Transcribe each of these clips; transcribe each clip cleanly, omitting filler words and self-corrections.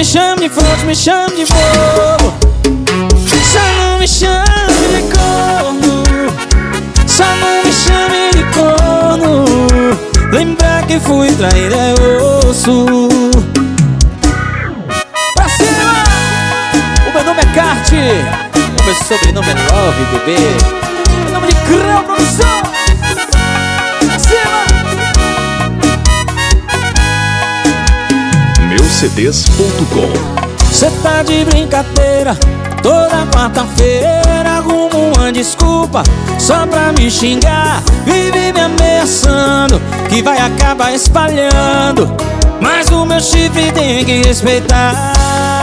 me chame de frouxo, me chame de bobo. Só não me chame de corno, só não me chame de corno. Lembrar que fui traído é osso. Pra cima! O meu nome é Kart, o meu sobrenome é Love, bebê. Meu nome de Creu Produção. Pra cima! Meucds.com. Cê tá de brincadeira, toda quarta-feira arrumo uma desculpa só pra me xingar. Vive me ameaçando que vai acabar espalhando, mas o meu chifre tem que respeitar.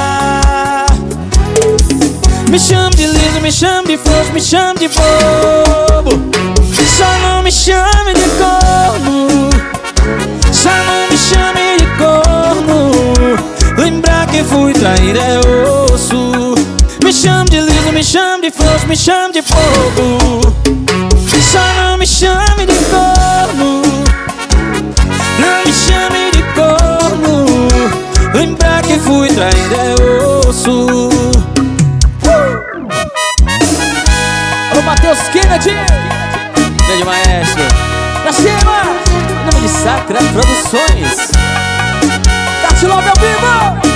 Me chame de liso, me chame de frouxo, me chame de bobo. Só não me chame de corno, só não me chame de corno. Lembrar que fui traído é osso. Me chame de liso, me chame de frouxo, me chame de bobo. Só não me chame de corno, não me chame de corno. Lembrar que fui traído é osso. Alô, Matheus Kennedy, grande maestro. Pra cima, em nome de Sacra Produções. Kart Love ao vivo.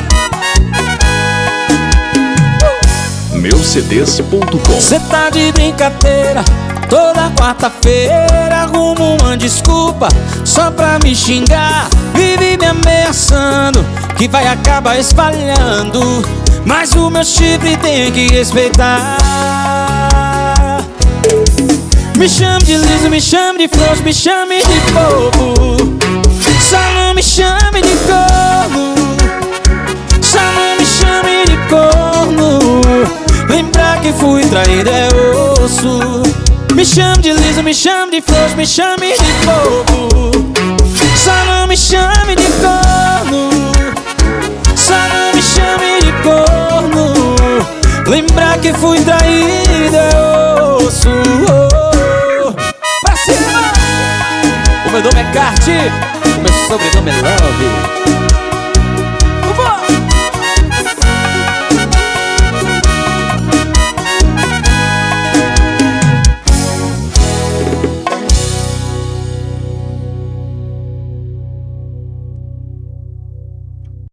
Meucds.com. Cê tá de brincadeira, toda quarta-feira arrumo uma desculpa só pra me xingar. Vive me ameaçando que vai acabar espalhando, mas o meu chifre tem que respeitar. Me chame de liso, me chame de frouxo, me chame de bobo. Só não me chame de corno, só não me chame de corno. Lembrar que fui traído é osso. Me chame de liso, me chame de frouxo, me chame de bobo. Só não me chame de corno, só não me chame de corno. Lembrar que fui traído é osso. Pra cima! O meu nome é Kart, o meu sobrenome é Love.